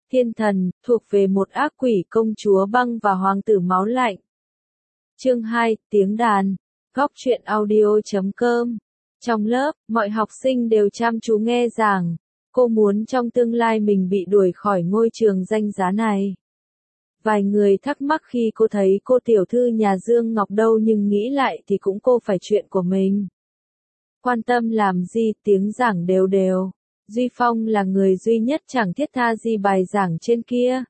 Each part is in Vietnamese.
Thiên thần, thuộc về một ác quỷ công chúa băng và hoàng tử máu lạnh. Chương 2, tiếng đàn. Góc truyện audio.com. Trong lớp, mọi học sinh đều chăm chú nghe giảng. Cô muốn trong tương lai mình bị đuổi khỏi ngôi trường danh giá này. Vài người thắc mắc khi cô thấy cô tiểu thư nhà Dương Ngọc đâu, nhưng nghĩ lại thì cũng cô phải chuyện của mình. Quan tâm làm gì, tiếng giảng đều đều. Duy Phong là người duy nhất chẳng thiết tha gì bài giảng trên kia.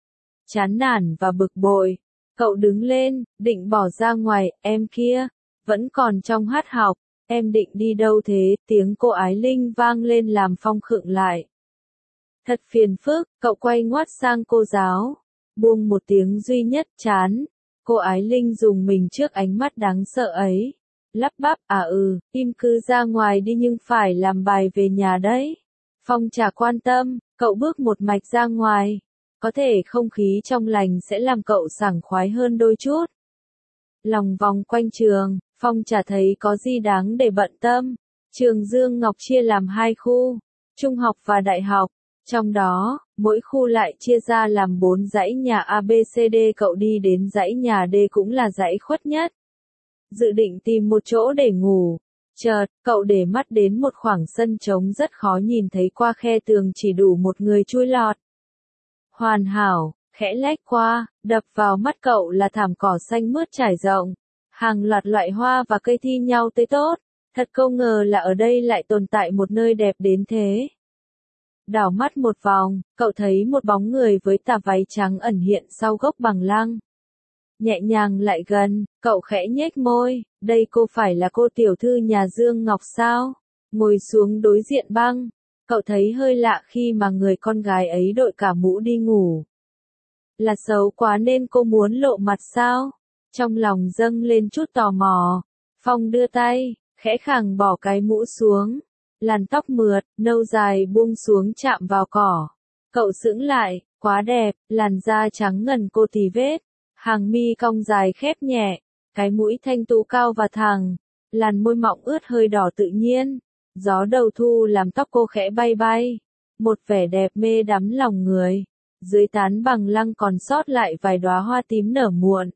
Chán nản và bực bội, cậu đứng lên, định bỏ ra ngoài. Em kia, vẫn còn trong hát học, em định đi đâu thế? Tiếng cô Ái Linh vang lên làm Phong khựng lại. Thật phiền phức, cậu quay ngoắt sang cô giáo, buông một tiếng duy nhất chán. Cô Ái Linh dùng mình trước ánh mắt đáng sợ ấy, lắp bắp, im cứ ra ngoài đi, nhưng phải làm bài về nhà đấy. Phong chả quan tâm, cậu bước một mạch ra ngoài. Có thể không khí trong lành sẽ làm cậu sảng khoái hơn đôi chút. Lòng vòng quanh trường, Phong chả thấy có gì đáng để bận tâm. Trường Dương Ngọc chia làm hai khu, trung học và đại học. Trong đó, mỗi khu lại chia ra làm 4 dãy nhà ABCD. Cậu đi đến dãy nhà D, cũng là dãy khuất nhất. Dự định tìm một chỗ để ngủ. Chợt, cậu để mắt đến một khoảng sân trống rất khó nhìn thấy, qua khe tường chỉ đủ một người chui lọt. Hoàn hảo, khẽ lách qua, đập vào mắt cậu là thảm cỏ xanh mướt trải rộng. Hàng loạt loại hoa và cây thi nhau tươi tốt. Thật không ngờ là ở đây lại tồn tại một nơi đẹp đến thế. Đảo mắt một vòng, cậu thấy một bóng người với tà váy trắng ẩn hiện sau gốc bằng lăng. Nhẹ nhàng lại gần, cậu khẽ nhếch môi, đây cô phải là cô tiểu thư nhà Dương Ngọc sao? Ngồi xuống đối diện băng, cậu thấy hơi lạ khi mà người con gái ấy đội cả mũ đi ngủ. Là xấu quá nên cô muốn lộ mặt sao? Trong lòng dâng lên chút tò mò, Phong đưa tay, khẽ khàng bỏ cái mũ xuống. Làn tóc mượt, nâu dài buông xuống chạm vào cỏ. Cậu sững lại, quá đẹp, làn da trắng ngần cô tì vết. Hàng mi cong dài khép nhẹ, cái mũi thanh tú cao và thẳng, làn môi mọng ướt hơi đỏ tự nhiên. Gió đầu thu làm tóc cô khẽ bay bay, một vẻ đẹp mê đắm lòng người. Dưới tán bằng lăng còn sót lại vài đóa hoa tím nở muộn.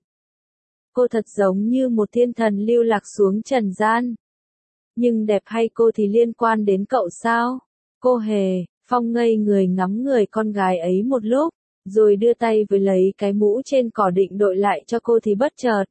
Cô thật giống như một thiên thần lưu lạc xuống trần gian. Nhưng đẹp hay cô thì liên quan đến cậu sao? Cô hề. Phong ngây người ngắm người con gái ấy một lúc, rồi đưa tay với lấy cái mũ trên cỏ định đội lại cho cô thì bất chợt.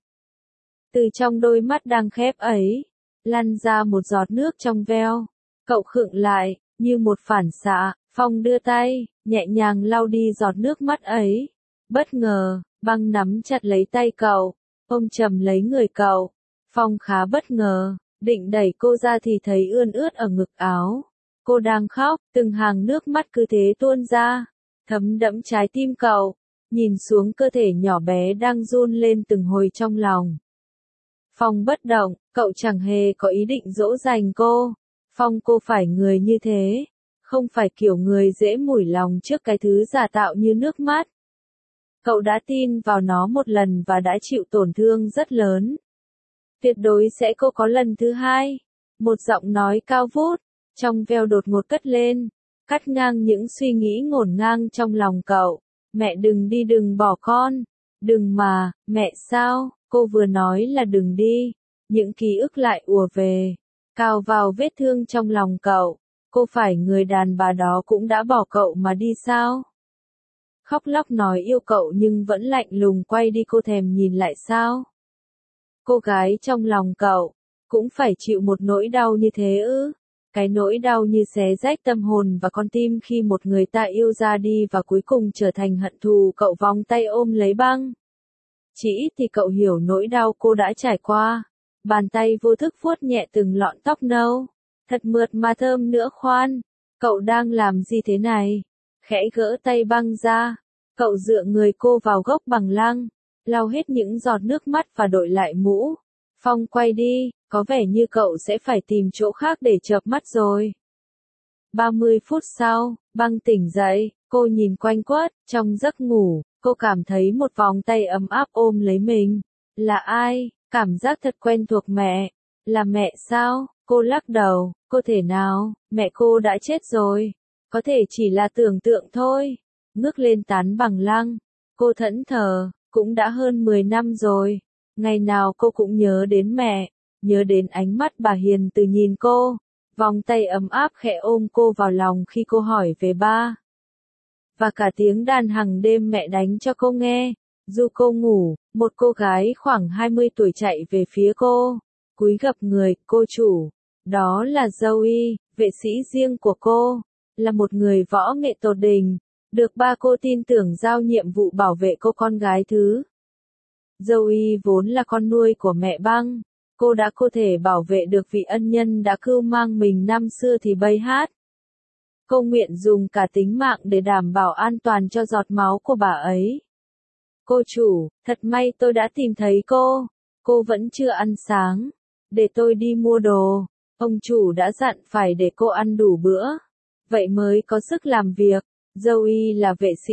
Từ trong đôi mắt đang khép ấy, lăn ra một giọt nước trong veo. Cậu khựng lại, như một phản xạ, Phong đưa tay, nhẹ nhàng lau đi giọt nước mắt ấy. Bất ngờ, băng nắm chặt lấy tay cậu, ôm chầm lấy người cậu. Phong khá bất ngờ, định đẩy cô ra thì thấy ươn ướt ở ngực áo. Cô đang khóc, từng hàng nước mắt cứ thế tuôn ra, thấm đẫm trái tim cậu. Nhìn xuống cơ thể nhỏ bé đang run lên từng hồi trong lòng. Phong bất động, cậu chẳng hề có ý định dỗ dành cô. Phong, cô phải người như thế, không phải kiểu người dễ mủi lòng trước cái thứ giả tạo như nước mắt. Cậu đã tin vào nó một lần và đã chịu tổn thương rất lớn. Tuyệt đối sẽ cô có lần thứ hai. Một giọng nói cao vút, trong veo đột ngột cất lên, cắt ngang những suy nghĩ ngổn ngang trong lòng cậu. Mẹ đừng đi, đừng bỏ con. Đừng mà, mẹ sao? Cô vừa nói là đừng đi. Những ký ức lại ùa về, cào vào vết thương trong lòng cậu. Cô phải người đàn bà đó cũng đã bỏ cậu mà đi sao? Khóc lóc nói yêu cậu nhưng vẫn lạnh lùng quay đi, cô thèm nhìn lại sao? Cô gái trong lòng cậu, cũng phải chịu một nỗi đau như thế ư? Cái nỗi đau như xé rách tâm hồn và con tim khi một người ta yêu ra đi và cuối cùng trở thành hận thù. Cậu vòng tay ôm lấy băng. Chỉ ít thì cậu hiểu nỗi đau cô đã trải qua. Bàn tay vô thức vuốt nhẹ từng lọn tóc nâu. Thật mượt mà thơm nữa. Khoan, cậu đang làm gì thế này? Khẽ gỡ tay băng ra. Cậu dựa người cô vào gốc bằng lăng, lau hết những giọt nước mắt và đội lại mũ. Phong quay đi, có vẻ như cậu sẽ phải tìm chỗ khác để chợp mắt rồi. 30 phút sau, băng tỉnh dậy, cô nhìn quanh quất, trong giấc ngủ, cô cảm thấy một vòng tay ấm áp ôm lấy mình. Là ai? Cảm giác thật quen thuộc. Mẹ. Là mẹ sao? Cô lắc đầu, cô thể nào, mẹ cô đã chết rồi. Có thể chỉ là tưởng tượng thôi. ngước lên tán bằng lăng. Cô thẫn thờ, cũng đã hơn 10 năm rồi. Ngày nào cô cũng nhớ đến mẹ, nhớ đến ánh mắt bà hiền từ nhìn cô, vòng tay ấm áp khẽ ôm cô vào lòng khi cô hỏi về ba. Và cả tiếng đàn hàng đêm mẹ đánh cho cô nghe. Dù cô ngủ, một cô gái khoảng 20 tuổi chạy về phía cô, cúi gập người, cô chủ. Đó là Zoe, vệ sĩ riêng của cô, là một người võ nghệ tột đỉnh, được ba cô tin tưởng giao nhiệm vụ bảo vệ cô con gái thứ. Zoe vốn là con nuôi của mẹ băng, cô đã có thể bảo vệ được vị ân nhân đã cưu mang mình năm xưa thì bay hát. Cô nguyện dùng cả tính mạng để đảm bảo an toàn cho giọt máu của bà ấy. Cô chủ, thật may tôi đã tìm thấy cô. Cô vẫn chưa ăn sáng. Để tôi đi mua đồ. Ông chủ đã dặn phải để cô ăn đủ bữa. Vậy mới có sức làm việc. Zoe là vệ sĩ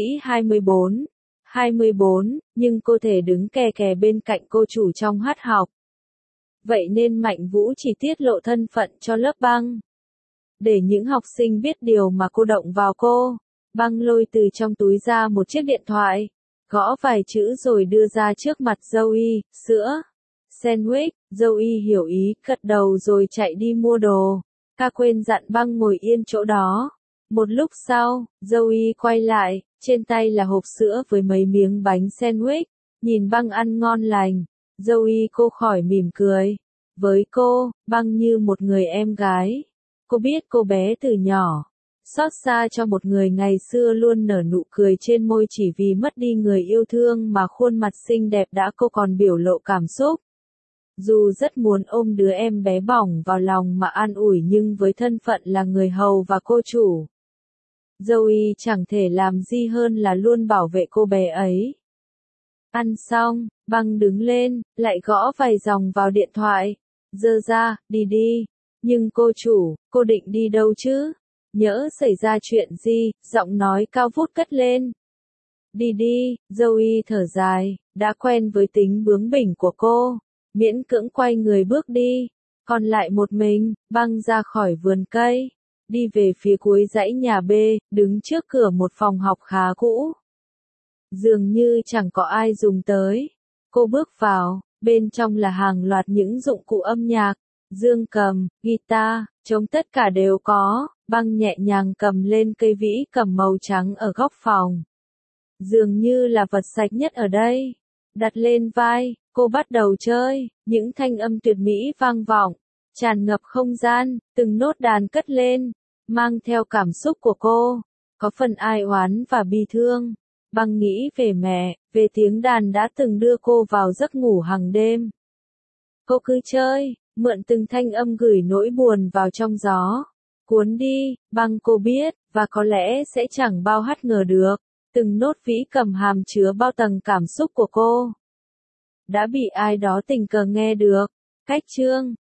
24, nhưng cô thể đứng kè kè bên cạnh cô chủ trong hát học. Vậy nên Mạnh Vũ chỉ tiết lộ thân phận cho lớp băng. Để những học sinh biết điều mà cô động vào cô. Băng lôi từ trong túi ra một chiếc điện thoại. Gõ vài chữ rồi đưa ra trước mặt Zoe, sữa, sandwich. Zoe hiểu ý, gật đầu rồi chạy đi mua đồ. Ca quên dặn băng ngồi yên chỗ đó. Một lúc sau, Zoe quay lại, trên tay là hộp sữa với mấy miếng bánh sandwich. Nhìn băng ăn ngon lành, Zoe cô khỏi mỉm cười. Với cô, băng như một người em gái. Cô biết cô bé từ nhỏ. Xót xa cho một người ngày xưa luôn nở nụ cười trên môi chỉ vì mất đi người yêu thương mà khuôn mặt xinh đẹp đã cô còn biểu lộ cảm xúc. Dù rất muốn ôm đứa em bé bỏng vào lòng mà an ủi nhưng với thân phận là người hầu và cô chủ, Zoe chẳng thể làm gì hơn là luôn bảo vệ cô bé ấy. Ăn xong, băng đứng lên, lại gõ vài dòng vào điện thoại. Dơ ra, đi đi. Nhưng cô chủ, cô định đi đâu chứ? Nhỡ xảy ra chuyện gì, giọng nói cao vút cất lên. Đi đi, Zoe thở dài, đã quen với tính bướng bỉnh của cô, miễn cưỡng quay người bước đi, còn lại một mình, băng ra khỏi vườn cây, đi về phía cuối dãy nhà B, đứng trước cửa một phòng học khá cũ. Dường như chẳng có ai dùng tới. Cô bước vào, bên trong là hàng loạt những dụng cụ âm nhạc, dương cầm, guitar, trống tất cả đều có. Băng nhẹ nhàng cầm lên cây vĩ cầm màu trắng ở góc phòng. Dường như là vật sạch nhất ở đây. Đặt lên vai, cô bắt đầu chơi, những thanh âm tuyệt mỹ vang vọng, tràn ngập không gian, từng nốt đàn cất lên, mang theo cảm xúc của cô, có phần ai oán và bi thương. Băng nghĩ về mẹ, về tiếng đàn đã từng đưa cô vào giấc ngủ hàng đêm. Cô cứ chơi, mượn từng thanh âm gửi nỗi buồn vào trong gió. Cuốn đi, băng cô biết, và có lẽ sẽ chẳng bao hát ngờ được, từng nốt vĩ cầm hàm chứa bao tầng cảm xúc của cô. Đã bị ai đó tình cờ nghe được. Cách chương